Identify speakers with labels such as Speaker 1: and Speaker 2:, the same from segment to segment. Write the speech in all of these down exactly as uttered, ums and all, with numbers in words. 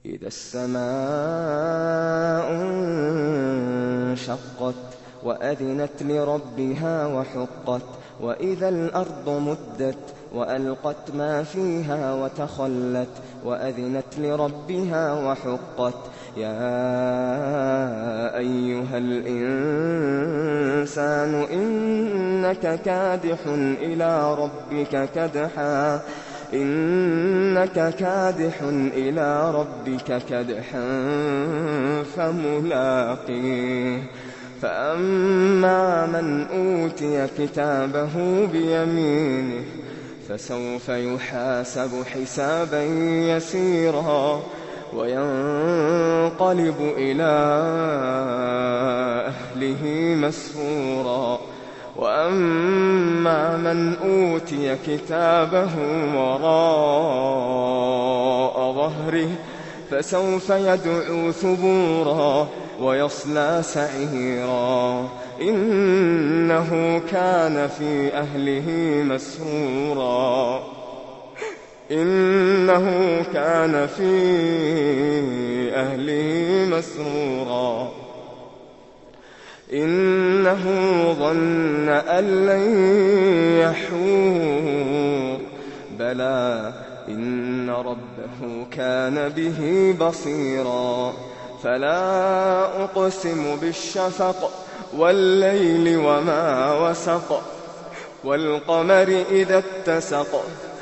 Speaker 1: إذا السماء انشقت وأذنت لربها وحقت وإذا الأرض مدت وألقت ما فيها وتخلت وأذنت لربها وحقت يا أيها الإنسان إنك كادح إلى ربك كدحا إنك كادح إلى ربك كدحا فملاقيه فأما من أوتي كتابه بيمينه فسوف يحاسب حسابا يسيرا وينقلب إلى أهله مسرورا وأما من أوتي كتابه وراء ظهره فسوف يدعو ثبورا ويصلى سعيرا إنه كان في أهله مسرورا إنه كان في أهله مسرورا إنه ظن أن لن يحور بلى إن ربه كان به بصيرا فلا أقسم بالشفق والليل وما وسق والقمر إذا اتسق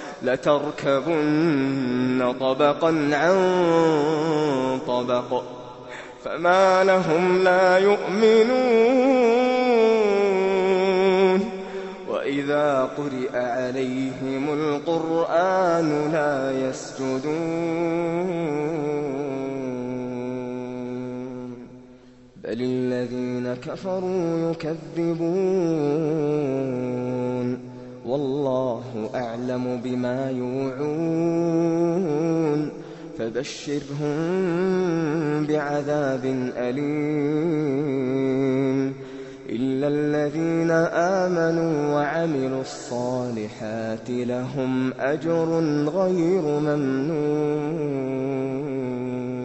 Speaker 1: لتركبن طبقا عن طبق فما لهم لا يؤمنون وإذا قرئ عليهم القرآن لا يسجدون بل الذين كفروا يكذبون والله أعلم بما يوعون فبشرهم بعذاب أليم إلا الذين آمنوا وعملوا الصالحات لهم أجر غير ممنون.